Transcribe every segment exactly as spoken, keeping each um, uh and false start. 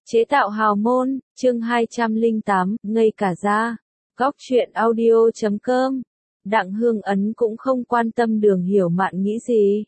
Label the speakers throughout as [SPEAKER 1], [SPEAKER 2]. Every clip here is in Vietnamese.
[SPEAKER 1] Chế tạo hào môn, chương hai trăm lẻ tám, ngây cả da. Góc truyện audio chấm com. Đặng Hương Ấn cũng không quan tâm Đường Hiểu Mạn nghĩ gì.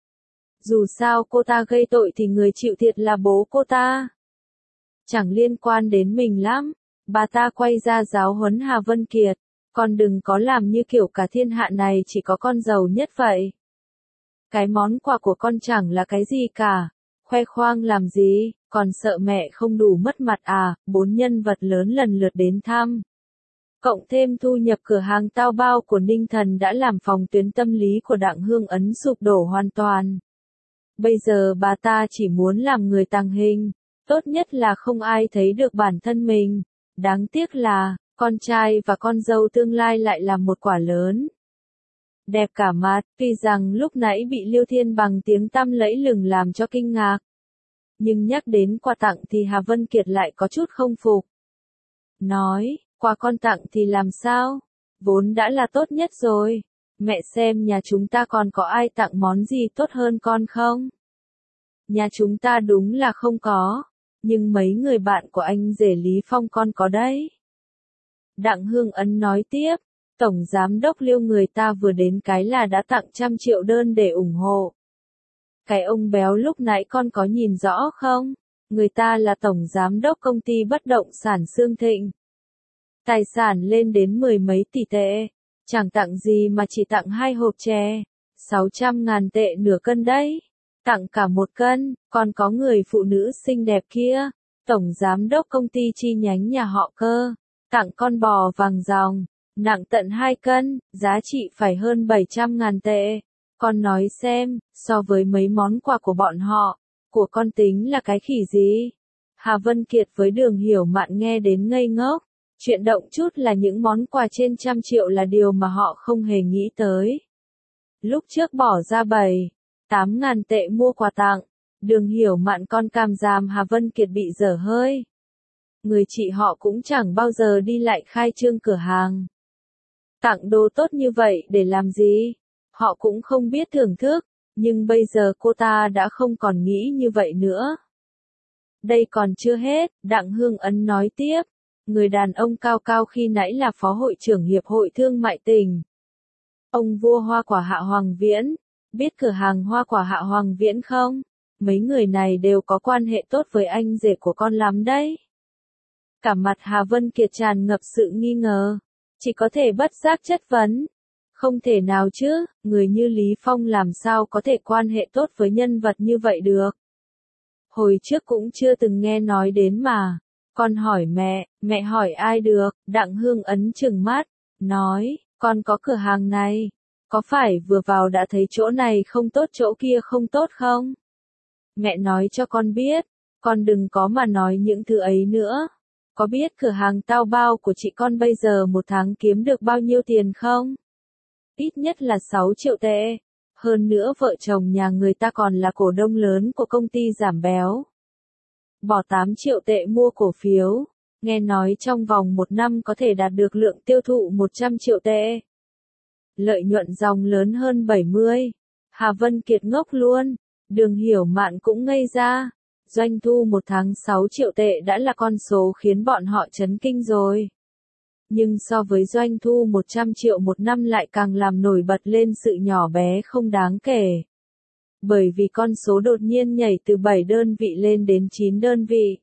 [SPEAKER 1] Dù sao cô ta gây tội thì người chịu thiệt là bố cô ta. Chẳng liên quan đến mình lắm. Bà ta quay ra giáo huấn Hà Vân Kiệt. Con đừng có làm như kiểu cả thiên hạ này chỉ có con giàu nhất vậy. Cái món quà của con chẳng là cái gì cả. Khoe khoang làm gì, còn sợ mẹ không đủ mất mặt à, bốn nhân vật lớn lần lượt đến thăm. Cộng thêm thu nhập cửa hàng tao bao của Ninh Thần đã làm phòng tuyến tâm lý của Đặng Hương Ấn sụp đổ hoàn toàn. Bây giờ bà ta chỉ muốn làm người tàng hình, tốt nhất là không ai thấy được bản thân mình. Đáng tiếc là, con trai và con dâu tương lai lại là một quả lớn. Đẹp cả mặt, tuy rằng lúc nãy bị Liêu Thiên bằng tiếng tăm lẫy lừng làm cho kinh ngạc. Nhưng nhắc đến quà tặng thì Hà Vân Kiệt lại có chút không phục. Nói, quà con tặng thì làm sao? Vốn đã là tốt nhất rồi. Mẹ xem nhà chúng ta còn có ai tặng món gì tốt hơn con không? Nhà chúng ta đúng là không có. Nhưng mấy người bạn của anh rể Lý Phong con có đấy. Đặng Hương Ấn nói tiếp. Tổng giám đốc Liêu người ta vừa đến cái là đã tặng trăm triệu đơn để ủng hộ. Cái ông béo lúc nãy con có nhìn rõ không? Người ta là tổng giám đốc công ty bất động sản Sương Thịnh. Tài sản lên đến mười mấy tỷ tệ. Chẳng tặng gì mà chỉ tặng hai hộp chè. sáu trăm ngàn tệ nửa cân đấy. Tặng cả một cân, còn có người phụ nữ xinh đẹp kia. Tổng giám đốc công ty chi nhánh nhà họ Cơ. Tặng con bò vàng ròng. Nặng tận hai cân, giá trị phải hơn bảy trăm ngàn tệ. Con nói xem, so với mấy món quà của bọn họ, của con tính là cái khỉ gì? Hà Vân Kiệt với Đường Hiểu Mạn nghe đến ngây ngốc. Chuyện động chút là những món quà trên trăm triệu là điều mà họ không hề nghĩ tới. Lúc trước bỏ ra bảy, tám ngàn tệ mua quà tặng, Đường Hiểu Mạn con cam giam Hà Vân Kiệt bị dở hơi. Người chị họ cũng chẳng bao giờ đi lại khai trương cửa hàng. Tặng đồ tốt như vậy để làm gì? Họ cũng không biết thưởng thức, nhưng bây giờ cô ta đã không còn nghĩ như vậy nữa. Đây còn chưa hết, Đặng Hương Ấn nói tiếp. Người đàn ông cao cao khi nãy là Phó Hội trưởng Hiệp hội Thương mại tỉnh. Ông vua hoa quả Hạ Hoàng Viễn. Biết cửa hàng hoa quả Hạ Hoàng Viễn không? Mấy người này đều có quan hệ tốt với anh rể của con lắm đấy. Cả mặt Hà Vân Kiệt tràn ngập sự nghi ngờ. Chỉ có thể bất giác chất vấn. Không thể nào chứ, người như Lý Phong làm sao có thể quan hệ tốt với nhân vật như vậy được. Hồi trước cũng chưa từng nghe nói đến mà. Con hỏi mẹ, mẹ hỏi ai được, Đặng Hương Ấn trừng mắt, nói, con có cửa hàng này. Có phải vừa vào đã thấy chỗ này không tốt chỗ kia không tốt không? Mẹ nói cho con biết, con đừng có mà nói những thứ ấy nữa. Có biết cửa hàng tao bao của chị con bây giờ một tháng kiếm được bao nhiêu tiền không? Ít nhất là sáu triệu tệ. Hơn nữa vợ chồng nhà người ta còn là cổ đông lớn của công ty giảm béo. Bỏ tám triệu tệ mua cổ phiếu. Nghe nói trong vòng một năm có thể đạt được lượng tiêu thụ một trăm triệu tệ. Lợi nhuận dòng lớn hơn bảy mươi. Hà Vân Kiệt ngốc luôn. Đường Hiểu Mạn cũng ngây ra. Doanh thu một tháng sáu triệu tệ đã là con số khiến bọn họ chấn kinh rồi. Nhưng so với doanh thu một trăm triệu một năm lại càng làm nổi bật lên sự nhỏ bé không đáng kể. Bởi vì con số đột nhiên nhảy từ bảy đơn vị lên đến chín đơn vị.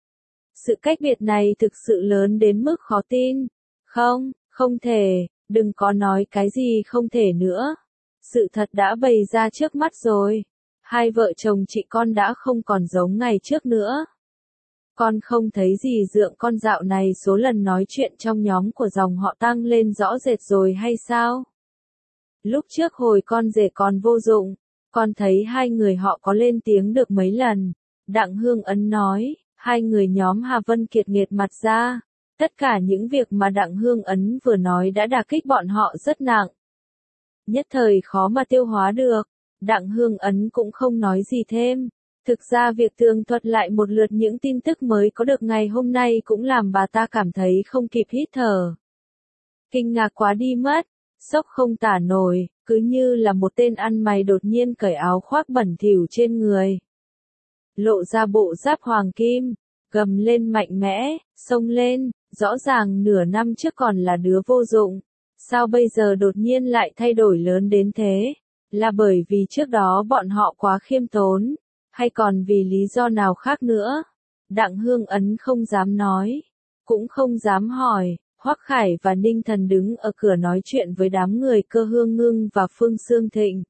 [SPEAKER 1] Sự cách biệt này thực sự lớn đến mức khó tin. Không, không thể, đừng có nói cái gì không thể nữa. Sự thật đã bày ra trước mắt rồi. Hai vợ chồng chị con đã không còn giống ngày trước nữa. Con không thấy gì dượng con dạo này số lần nói chuyện trong nhóm của dòng họ tăng lên rõ rệt rồi hay sao? Lúc trước hồi con rể còn vô dụng, con thấy hai người họ có lên tiếng được mấy lần. Đặng Hương Ấn nói, hai người nhóm Hà Vân Kiệt nghiệt mặt ra. Tất cả những việc mà Đặng Hương Ấn vừa nói đã đả kích bọn họ rất nặng. Nhất thời khó mà tiêu hóa được. Đặng Hương Ấn cũng không nói gì thêm. Thực ra việc tường thuật lại một lượt những tin tức mới có được ngày hôm nay cũng làm bà ta cảm thấy không kịp hít thở. Kinh ngạc quá đi mất, sốc không tả nổi, cứ như là một tên ăn mày đột nhiên cởi áo khoác bẩn thỉu trên người. Lộ ra bộ giáp hoàng kim, gầm lên mạnh mẽ, xông lên, rõ ràng nửa năm trước còn là đứa vô dụng. Sao bây giờ đột nhiên lại thay đổi lớn đến thế? Là bởi vì trước đó bọn họ quá khiêm tốn, hay còn vì lý do nào khác nữa? Đặng Hương Ấn không dám nói, cũng không dám hỏi. Hoắc Khải và Ninh Thần đứng ở cửa nói chuyện với đám người Cơ Hương Ngưng và Phương Sương Thịnh.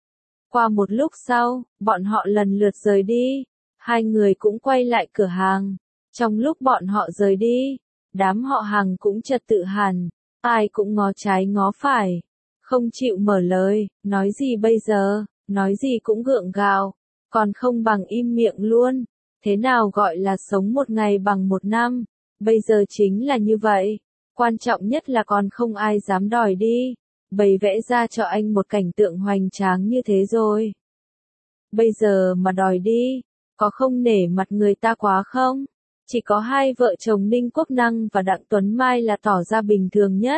[SPEAKER 1] Qua một lúc sau, bọn họ lần lượt rời đi, hai người cũng quay lại cửa hàng. Trong lúc bọn họ rời đi, đám họ Hàng cũng trật tự hẳn, ai cũng ngó trái ngó phải, không chịu mở lời, nói gì bây giờ, nói gì cũng gượng gạo, còn không bằng im miệng luôn. Thế nào gọi là sống một ngày bằng một năm, bây giờ chính là như vậy. Quan trọng nhất là còn không ai dám đòi đi, bày vẽ ra cho anh một cảnh tượng hoành tráng như thế rồi. Bây giờ mà đòi đi, có không nể mặt người ta quá không? Chỉ có hai vợ chồng Ninh Quốc Năng và Đặng Tuấn Mai là tỏ ra bình thường nhất.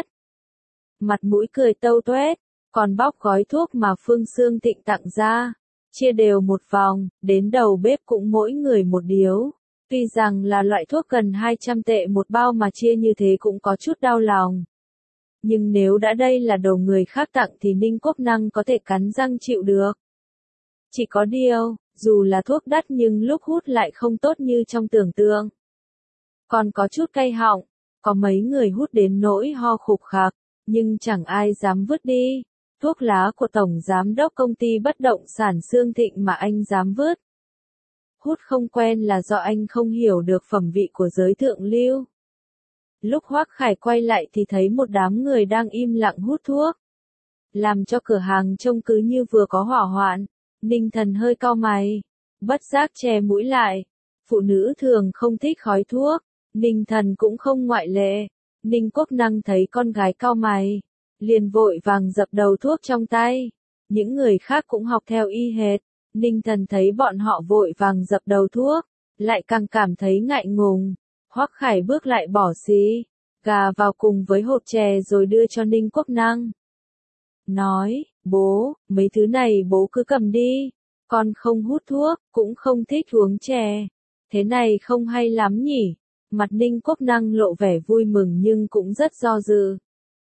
[SPEAKER 1] Mặt mũi cười tâu tuét, còn bóc gói thuốc mà Phương Sương Thịnh tặng ra, chia đều một vòng, đến đầu bếp cũng mỗi người một điếu. Tuy rằng là loại thuốc gần hai trăm tệ một bao mà chia như thế cũng có chút đau lòng. Nhưng nếu đã đây là đồ người khác tặng thì Ninh Quốc Năng có thể cắn răng chịu được. Chỉ có điều, dù là thuốc đắt nhưng lúc hút lại không tốt như trong tưởng tượng. Còn có chút cay họng, có mấy người hút đến nỗi ho khục khạc, nhưng chẳng ai dám vứt đi. Thuốc lá của Tổng Giám đốc Công ty Bất động sản Sương Thịnh mà anh dám vứt. Hút không quen là do anh không hiểu được phẩm vị của giới thượng lưu. Lúc Hoắc Khải quay lại thì thấy một đám người đang im lặng hút thuốc, làm cho cửa hàng trông cứ như vừa có hỏa hoạn. Ninh Thần hơi cau mày, bất giác che mũi lại. Phụ nữ thường không thích khói thuốc, Ninh Thần cũng không ngoại lệ. Ninh Quốc Năng thấy con gái cau mày, liền vội vàng dập đầu thuốc trong tay. Những người khác cũng học theo y hệt. Ninh Thần thấy bọn họ vội vàng dập đầu thuốc, lại càng cảm thấy ngại ngùng. Hoắc Khải bước lại bỏ xí gà vào cùng với hộp chè rồi đưa cho Ninh Quốc Năng. Nói, bố, mấy thứ này bố cứ cầm đi, con không hút thuốc, cũng không thích uống chè. Thế này không hay lắm nhỉ? Mặt Ninh Quốc Năng lộ vẻ vui mừng nhưng cũng rất do dự.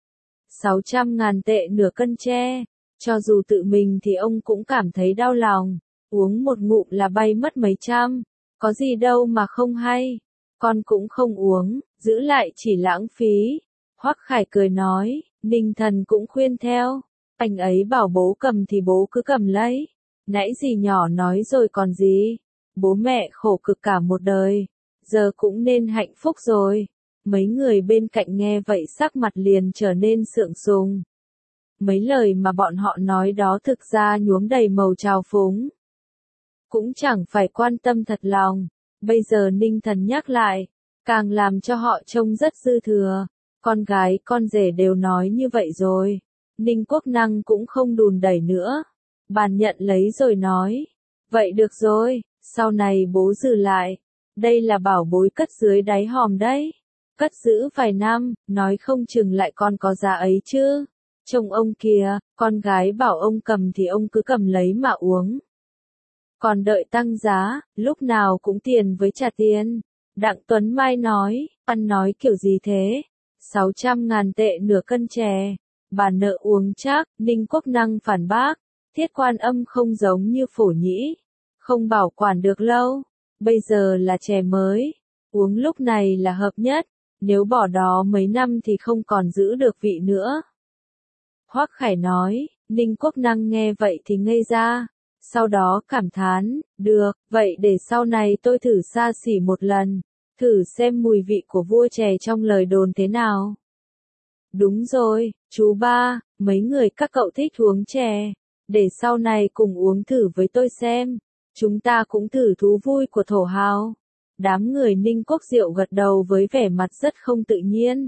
[SPEAKER 1] sáu trăm ngàn tệ nửa cân tre. Cho dù tự mình thì ông cũng cảm thấy đau lòng, uống một ngụm là bay mất mấy trăm, có gì đâu mà không hay, con cũng không uống, giữ lại chỉ lãng phí. Hoắc Khải cười nói, Ninh Thần cũng khuyên theo, anh ấy bảo bố cầm thì bố cứ cầm lấy, nãy gì nhỏ nói rồi còn gì, bố mẹ khổ cực cả một đời, giờ cũng nên hạnh phúc rồi. Mấy người bên cạnh nghe vậy sắc mặt liền trở nên sượng sùng. Mấy lời mà bọn họ nói đó thực ra nhuốm đầy màu trào phúng. Cũng chẳng phải quan tâm thật lòng. Bây giờ Ninh Thần nhắc lại, càng làm cho họ trông rất dư thừa. Con gái con rể đều nói như vậy rồi. Ninh Quốc Năng cũng không đùn đẩy nữa. Bàn nhận lấy rồi nói. Vậy được rồi, sau này bố giữ lại. Đây là bảo bối cất dưới đáy hòm đấy. Cất giữ vài năm, nói không chừng lại còn có giá ấy chứ. Chồng ông kìa, con gái bảo ông cầm thì ông cứ cầm lấy mà uống. Còn đợi tăng giá, lúc nào cũng tiền với trả tiền. Đặng Tuấn Mai nói, ăn nói kiểu gì thế? sáu trăm ngàn tệ nửa cân chè. Bà nợ uống chắc, Ninh Quốc Năng phản bác. Thiết Quan Âm không giống như Phổ Nhĩ. Không bảo quản được lâu. Bây giờ là chè mới. Uống lúc này là hợp nhất. Nếu bỏ đó mấy năm thì không còn giữ được vị nữa. Hoắc Khải nói, Ninh Quốc Năng nghe vậy thì ngây ra. Sau đó cảm thán, được, vậy để sau này tôi thử xa xỉ một lần. Thử xem mùi vị của vua chè trong lời đồn thế nào. Đúng rồi, chú ba, mấy người các cậu thích uống chè. Để sau này cùng uống thử với tôi xem. Chúng ta cũng thử thú vui của thổ hào. Đám người Ninh Quốc Diệu gật đầu với vẻ mặt rất không tự nhiên.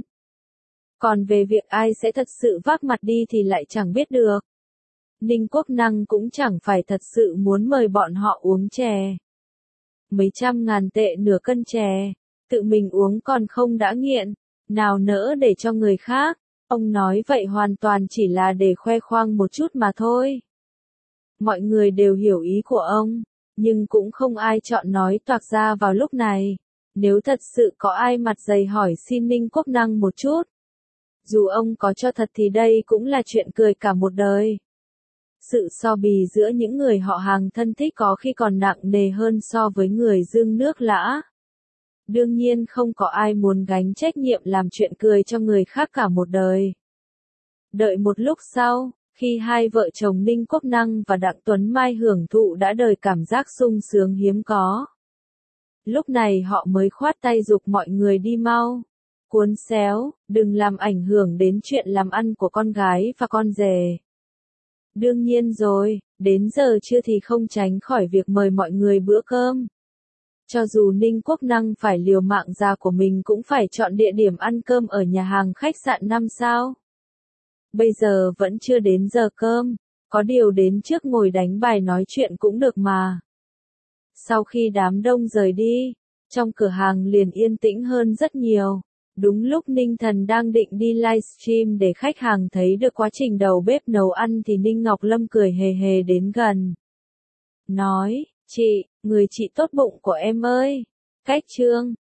[SPEAKER 1] Còn về việc ai sẽ thật sự vác mặt đi thì lại chẳng biết được. Ninh Quốc Năng cũng chẳng phải thật sự muốn mời bọn họ uống chè. Mấy trăm ngàn tệ nửa cân chè, tự mình uống còn không đã nghiện, nào nỡ để cho người khác. Ông nói vậy hoàn toàn chỉ là để khoe khoang một chút mà thôi. Mọi người đều hiểu ý của ông, nhưng cũng không ai chọn nói toạc ra vào lúc này. Nếu thật sự có ai mặt dày hỏi xin Ninh Quốc Năng một chút, dù ông có cho thật thì đây cũng là chuyện cười cả một đời. Sự so bì giữa những người họ hàng thân thích có khi còn nặng nề hơn so với người dưng nước lã. Đương nhiên không có ai muốn gánh trách nhiệm làm chuyện cười cho người khác cả một đời. Đợi một lúc sau, khi hai vợ chồng Ninh Quốc Năng và Đặng Tuấn Mai hưởng thụ đã đời cảm giác sung sướng hiếm có. Lúc này họ mới khoát tay giục mọi người đi mau. Cuốn xéo, đừng làm ảnh hưởng đến chuyện làm ăn của con gái và con rể. Đương nhiên rồi, đến giờ trưa thì không tránh khỏi việc mời mọi người bữa cơm. Cho dù Ninh Quốc Năng phải liều mạng già của mình cũng phải chọn địa điểm ăn cơm ở nhà hàng khách sạn năm sao. Bây giờ vẫn chưa đến giờ cơm, có điều đến trước ngồi đánh bài nói chuyện cũng được mà. Sau khi đám đông rời đi, trong cửa hàng liền yên tĩnh hơn rất nhiều. Đúng lúc Ninh Thần đang định đi livestream để khách hàng thấy được quá trình đầu bếp nấu ăn thì Ninh Ngọc Lâm cười hề hề đến gần. Nói, chị, người chị tốt bụng của em ơi, cách trương,